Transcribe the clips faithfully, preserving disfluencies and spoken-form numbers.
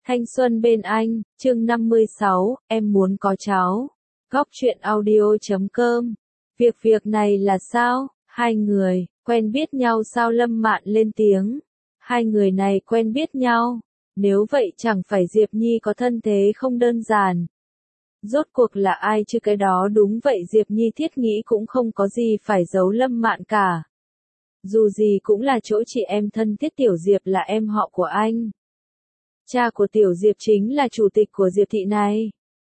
Thanh xuân bên anh, chương năm mươi sáu, em muốn có cháu. Góc truyện audio chấm com. Việc việc này là sao? Hai người, quen biết nhau sao? Lâm Mạn lên tiếng. Hai người này quen biết nhau. Nếu vậy chẳng phải Diệp Nhi có thân thế không đơn giản. Rốt cuộc là ai chứ? Cái đó đúng vậy, Diệp Nhi thiết nghĩ cũng không có gì phải giấu Lâm Mạn cả. Dù gì cũng là chỗ chị em thân thiết, Tiểu Diệp là em họ của anh. Cha của Tiểu Diệp chính là chủ tịch của Diệp thị này.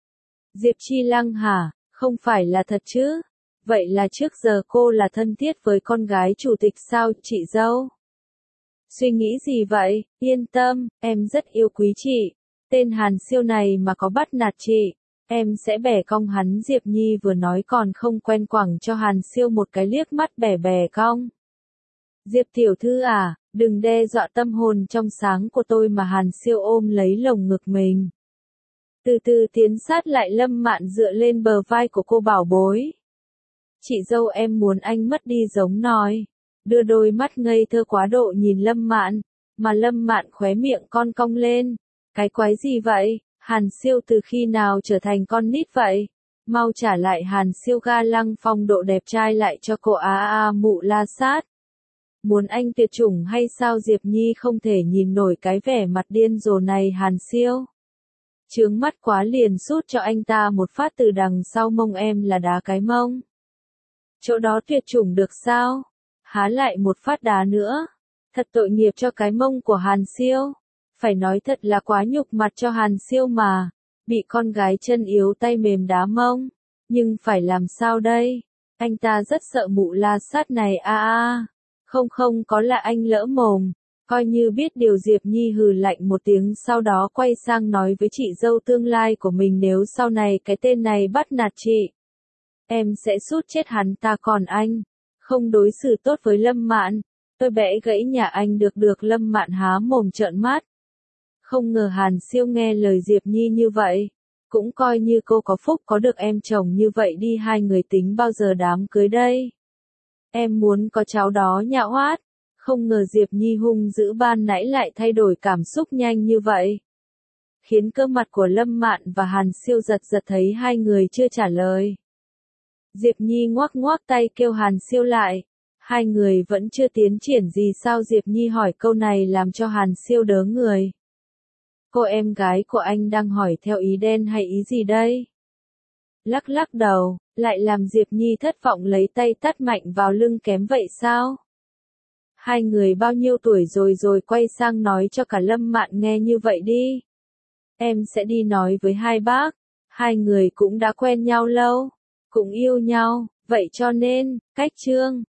Diệp Chi Lăng hả? Không phải là thật chứ? Vậy là trước giờ cô là thân thiết với con gái chủ tịch sao, chị dâu? Suy nghĩ gì vậy? Yên tâm, em rất yêu quý chị. Tên Hàn Siêu này mà có bắt nạt chị, em sẽ bẻ cong hắn. Diệp Nhi vừa nói còn không quen quẳng cho Hàn Siêu một cái liếc mắt bẻ bẻ cong. Diệp tiểu thư à, đừng đe dọa tâm hồn trong sáng của tôi mà. Hàn Siêu ôm lấy lồng ngực mình, từ từ tiến sát lại. Lâm Mạn dựa lên bờ vai của cô bảo bối. Chị dâu em muốn anh mất đi giống nói. Đưa đôi mắt ngây thơ quá độ nhìn Lâm Mạn, mà Lâm Mạn khóe miệng con cong lên. Cái quái gì vậy? Hàn Siêu từ khi nào trở thành con nít vậy? Mau trả lại Hàn Siêu ga lăng phong độ đẹp trai lại cho cô. A a à, mụ la sát. Muốn anh tuyệt chủng hay sao? Diệp Nhi không thể nhìn nổi cái vẻ mặt điên rồ này. Hàn Siêu chướng mắt quá liền sút cho anh ta một phát từ đằng sau mông. Em là đá cái mông. Chỗ đó tuyệt chủng được sao? Há lại một phát đá nữa. Thật tội nghiệp cho cái mông của Hàn Siêu. Phải nói thật là quá nhục mặt cho Hàn Siêu mà. Bị con gái chân yếu tay mềm đá mông. Nhưng phải làm sao đây? Anh ta rất sợ mụ la sát này. A a. Không không có là anh lỡ mồm. Coi như biết điều. Diệp Nhi hừ lạnh một tiếng, sau đó quay sang nói với chị dâu tương lai của mình. Nếu sau này cái tên này bắt nạt chị, em sẽ sút chết hắn ta. Còn anh, không đối xử tốt với Lâm Mạn, tôi bẽ gãy nhà anh. Được được. Lâm Mạn há mồm trợn mắt. Không ngờ Hàn Siêu nghe lời Diệp Nhi như vậy. Cũng coi như cô có phúc có được em chồng như vậy đi. Hai người tính bao giờ đám cưới đây? Em muốn có cháu đó. Nhạo hoát. Không ngờ Diệp Nhi hung dữ ban nãy lại thay đổi cảm xúc nhanh như vậy, khiến cơ mặt của Lâm Mạn và Hàn Siêu giật giật. Thấy hai người chưa trả lời, Diệp Nhi ngoác ngoác tay kêu Hàn Siêu lại. Hai người vẫn chưa tiến triển gì sao? Diệp Nhi hỏi câu này làm cho Hàn Siêu đớ người. Cô em gái của anh đang hỏi theo ý đen hay ý gì đây? Lắc lắc đầu, lại làm Diệp Nhi thất vọng, lấy tay tát mạnh vào lưng. Kém vậy sao? Hai người bao nhiêu tuổi rồi? Rồi quay sang nói cho cả Lâm Mạn nghe. Như vậy đi, em sẽ đi nói với hai bác. Hai người cũng đã quen nhau lâu, cũng yêu nhau, vậy cho nên, cách trương